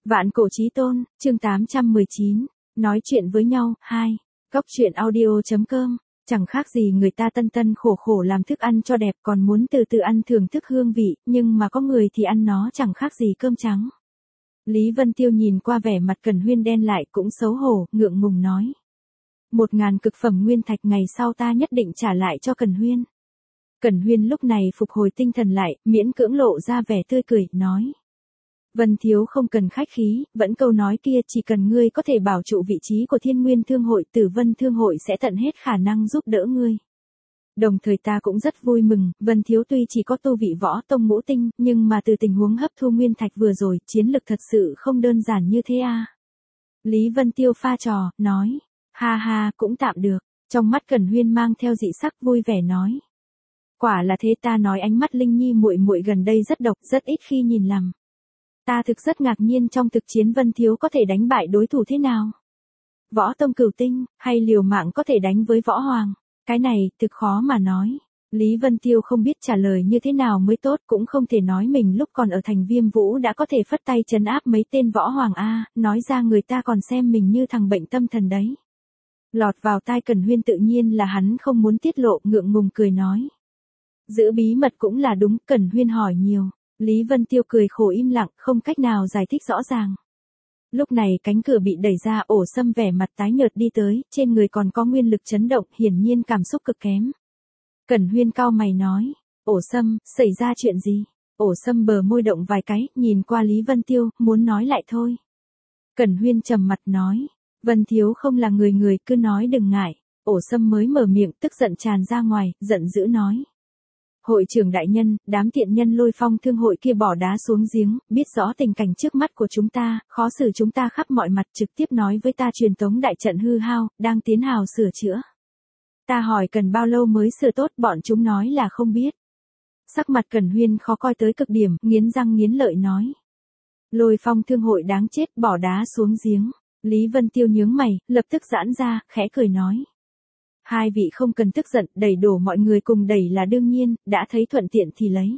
Vạn cổ chí tôn, chương 819, nói chuyện với nhau, 2. Góc truyện audio.com, chẳng khác gì người ta tân tân khổ khổ làm thức ăn cho đẹp còn muốn từ từ ăn thưởng thức hương vị, nhưng mà có người thì ăn nó chẳng khác gì cơm trắng. Lý Vân Tiêu nhìn qua vẻ mặt Cẩn Huyên đen lại cũng xấu hổ, ngượng ngùng nói. 1000 cực phẩm nguyên thạch ngày sau ta nhất định trả lại cho Cẩn Huyên. Cẩn Huyên lúc này phục hồi tinh thần lại, miễn cưỡng lộ ra vẻ tươi cười, nói. Vân thiếu không cần khách khí, vẫn câu nói kia, chỉ cần ngươi có thể bảo trụ vị trí của Thiên Nguyên Thương hội, Tử Vân Thương hội sẽ tận hết khả năng giúp đỡ ngươi. Đồng thời ta cũng rất vui mừng, Vân thiếu tuy chỉ có tu vị võ tông ngũ tinh, nhưng mà từ tình huống hấp thu nguyên thạch vừa rồi, chiến lực thật sự không đơn giản như thế à. Lý Vân Tiêu pha trò, nói, ha ha, cũng tạm được. Trong mắt Cẩn Huyên mang theo dị sắc vui vẻ nói. Quả là thế, ta nói ánh mắt Linh Nhi muội muội gần đây rất độc, rất ít khi nhìn lầm. Ta thực rất ngạc nhiên trong thực chiến Vân thiếu có thể đánh bại đối thủ thế nào? Võ tông cửu tinh, hay liều mạng có thể đánh với võ hoàng? Cái này, thực khó mà nói. Lý Vân Tiêu không biết trả lời như thế nào mới tốt, cũng không thể nói mình lúc còn ở thành Viêm Vũ đã có thể phất tay trấn áp mấy tên võ hoàng A, nói ra người ta còn xem mình như thằng bệnh tâm thần đấy. Lọt vào tai Cẩn Huyên tự nhiên là hắn không muốn tiết lộ, ngượng ngùng cười nói. Giữ bí mật cũng là đúng, Cẩn Huyên hỏi nhiều. Lý Vân Tiêu cười khổ im lặng, không cách nào giải thích rõ ràng. Lúc này cánh cửa bị đẩy ra, Ổ Sâm vẻ mặt tái nhợt đi tới, trên người còn có nguyên lực chấn động, hiển nhiên cảm xúc cực kém. Cẩn Huyên cau mày nói, Ổ Sâm, xảy ra chuyện gì? Ổ Sâm bờ môi động vài cái, nhìn qua Lý Vân Tiêu, muốn nói lại thôi. Cẩn Huyên trầm mặt nói, Vân thiếu không là người cứ nói đừng ngại. Ổ Sâm mới mở miệng, tức giận tràn ra ngoài, giận dữ nói. Hội trưởng đại nhân, đám tiện nhân Lôi Phong Thương hội kia bỏ đá xuống giếng, biết rõ tình cảnh trước mắt của chúng ta, khó xử chúng ta khắp mọi mặt, trực tiếp nói với ta truyền tống đại trận hư hao, đang tiến hào sửa chữa. Ta hỏi cần bao lâu mới sửa tốt, bọn chúng nói là không biết. Sắc mặt Cẩn Huyên khó coi tới cực điểm, nghiến răng nghiến lợi nói. Lôi Phong Thương hội đáng chết, bỏ đá xuống giếng. Lý Vân Tiêu nhướng mày, lập tức giãn ra, khẽ cười nói. Hai vị không cần tức giận, đẩy đổ mọi người cùng đẩy là đương nhiên, đã thấy thuận tiện thì lấy.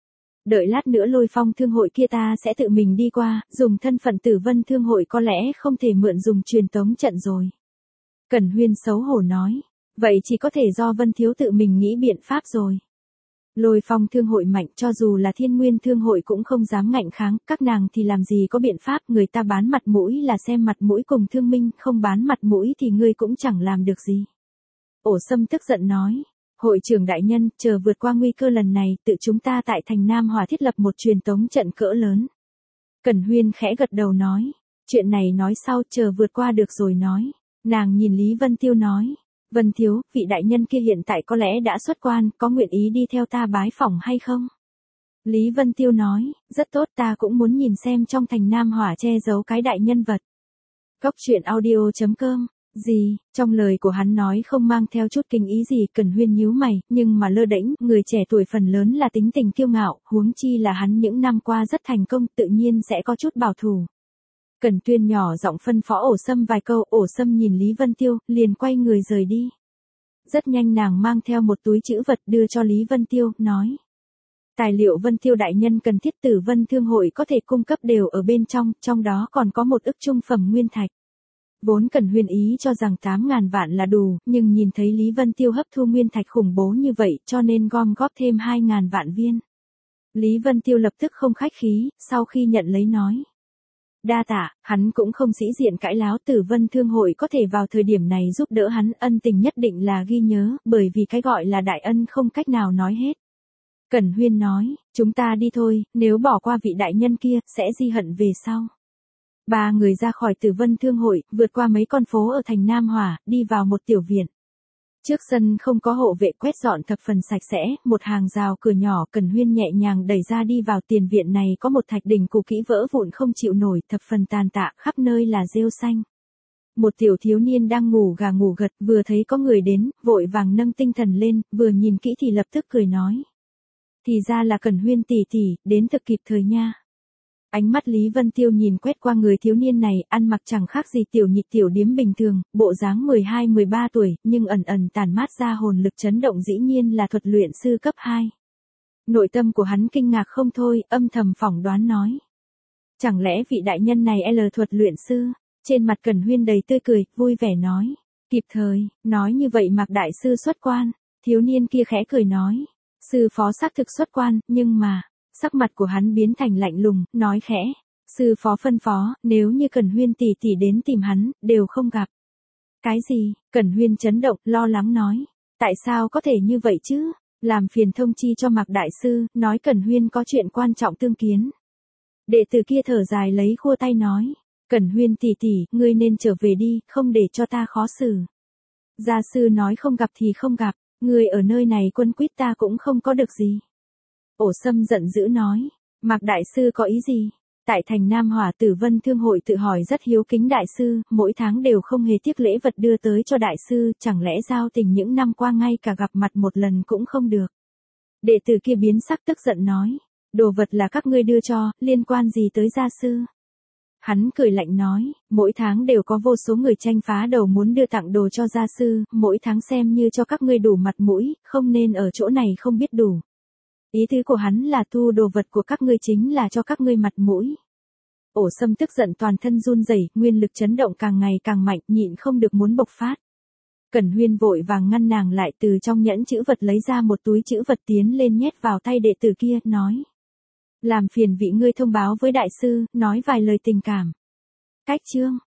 Đợi lát nữa Lôi Phong Thương hội kia ta sẽ tự mình đi qua, dùng thân phận Tử Vân Thương hội có lẽ không thể mượn dùng truyền tống trận rồi. Cẩn Huyên xấu hổ nói, vậy chỉ có thể do Vân thiếu tự mình nghĩ biện pháp rồi. Lôi Phong Thương hội mạnh, cho dù là Thiên Nguyên Thương hội cũng không dám ngạnh kháng, các nàng thì làm gì có biện pháp, người ta bán mặt mũi là xem mặt mũi cùng thương minh, không bán mặt mũi thì ngươi cũng chẳng làm được gì. Ổ Sâm tức giận nói, hội trưởng đại nhân, chờ vượt qua nguy cơ lần này, tự chúng ta tại thành Nam Hòa thiết lập một truyền tống trận cỡ lớn. Cẩn Huyên khẽ gật đầu nói, chuyện này nói sau, chờ vượt qua được rồi nói. Nàng nhìn Lý Vân Tiêu nói, Vân thiếu, vị đại nhân kia hiện tại có lẽ đã xuất quan, có nguyện ý đi theo ta bái phỏng hay không? Lý Vân Tiêu nói, rất tốt, ta cũng muốn nhìn xem trong thành Nam Hòa che giấu cái đại nhân vật. Góc truyện audio.com. Gì, trong lời của hắn nói không mang theo chút kinh ý gì, Cẩn Huyên nhíu mày, nhưng mà lơ đễnh, người trẻ tuổi phần lớn là tính tình kiêu ngạo, huống chi là hắn những năm qua rất thành công, tự nhiên sẽ có chút bảo thủ. Cẩn Tuyên nhỏ giọng phân phó Ổ Sâm vài câu, Ổ Sâm nhìn Lý Vân Tiêu, liền quay người rời đi. Rất nhanh nàng mang theo một túi trữ vật đưa cho Lý Vân Tiêu, nói. Tài liệu Vân Tiêu đại nhân cần thiết Tử Vân Thương hội có thể cung cấp đều ở bên trong đó còn có một ức trung phẩm nguyên thạch. Vốn Cẩn Huyên ý cho rằng 8.000 vạn là đủ, nhưng nhìn thấy Lý Vân Tiêu hấp thu nguyên thạch khủng bố như vậy cho nên gom góp thêm 2.000 vạn viên. Lý Vân Tiêu lập tức không khách khí, sau khi nhận lấy nói. Đa tạ, hắn cũng không sĩ diện cãi láo, Tử Vân Thương hội có thể vào thời điểm này giúp đỡ hắn, ân tình nhất định là ghi nhớ, bởi vì cái gọi là đại ân không cách nào nói hết. Cẩn Huyên nói, chúng ta đi thôi, nếu bỏ qua vị đại nhân kia, sẽ di hận về sau. Ba người ra khỏi Tử Vân Thương hội, vượt qua mấy con phố ở thành Nam Hòa, đi vào một tiểu viện. Trước sân không có hộ vệ, quét dọn thập phần sạch sẽ, một hàng rào cửa nhỏ, Cẩn Huyên nhẹ nhàng đẩy ra đi vào. Tiền viện này có một thạch đỉnh cũ kỹ vỡ vụn không chịu nổi, thập phần tàn tạ, khắp nơi là rêu xanh. Một tiểu thiếu niên đang ngủ gà ngủ gật, vừa thấy có người đến, vội vàng nâng tinh thần lên, vừa nhìn kỹ thì lập tức cười nói. Thì ra là Cẩn Huyên tỷ tỷ, đến thực kịp thời nha. Ánh mắt Lý Vân Tiêu nhìn quét qua người thiếu niên này, ăn mặc chẳng khác gì tiểu nhị tiểu điếm bình thường, bộ dáng 12-13 tuổi, nhưng ẩn ẩn tản mát ra hồn lực chấn động, dĩ nhiên là thuật luyện sư cấp 2. Nội tâm của hắn kinh ngạc không thôi, âm thầm phỏng đoán nói. Chẳng lẽ vị đại nhân này L thuật luyện sư? Trên mặt Cẩn Huyên đầy tươi cười, vui vẻ nói. Kịp thời, nói như vậy Mạc đại sư xuất quan. Thiếu niên kia khẽ cười nói. Sư phó xác thực xuất quan, nhưng mà, sắc mặt của hắn biến thành lạnh lùng, nói khẽ. Sư phó phân phó, nếu như Cẩn Huyên tỷ tỷ đến tìm hắn, đều không gặp. Cái gì? Cẩn Huyên chấn động, lo lắng nói. Tại sao có thể như vậy chứ? Làm phiền thông chi cho Mạc đại sư, nói Cẩn Huyên có chuyện quan trọng tương kiến. Đệ tử kia thở dài lấy khua tay nói. Cẩn Huyên tỷ tỷ, ngươi nên trở về đi, không để cho ta khó xử. Gia sư nói không gặp thì không gặp, ngươi ở nơi này quân quýt ta cũng không có được gì. Ổ Sâm giận dữ nói. Mạc đại sư có ý gì? Tại thành Nam Hỏa Tử Vân Thương hội tự hỏi rất hiếu kính đại sư, mỗi tháng đều không hề tiếc lễ vật đưa tới cho đại sư, chẳng lẽ giao tình những năm qua ngay cả gặp mặt một lần cũng không được. Đệ tử kia biến sắc tức giận nói, đồ vật là các ngươi đưa cho, liên quan gì tới gia sư? Hắn cười lạnh nói, mỗi tháng đều có vô số người tranh phá đầu muốn đưa tặng đồ cho gia sư, mỗi tháng xem như cho các ngươi đủ mặt mũi, không nên ở chỗ này không biết đủ. Ý tứ của hắn là thu đồ vật của các ngươi chính là cho các ngươi mặt mũi. Ổ Sâm tức giận toàn thân run rẩy, nguyên lực chấn động càng ngày càng mạnh, nhịn không được muốn bộc phát. Cẩn Huyên vội vàng ngăn nàng lại, từ trong nhẫn chữ vật lấy ra một túi chữ vật tiến lên nhét vào tay đệ tử kia, nói. Làm phiền vị ngươi thông báo với đại sư, nói vài lời tình cảm. Cách chương.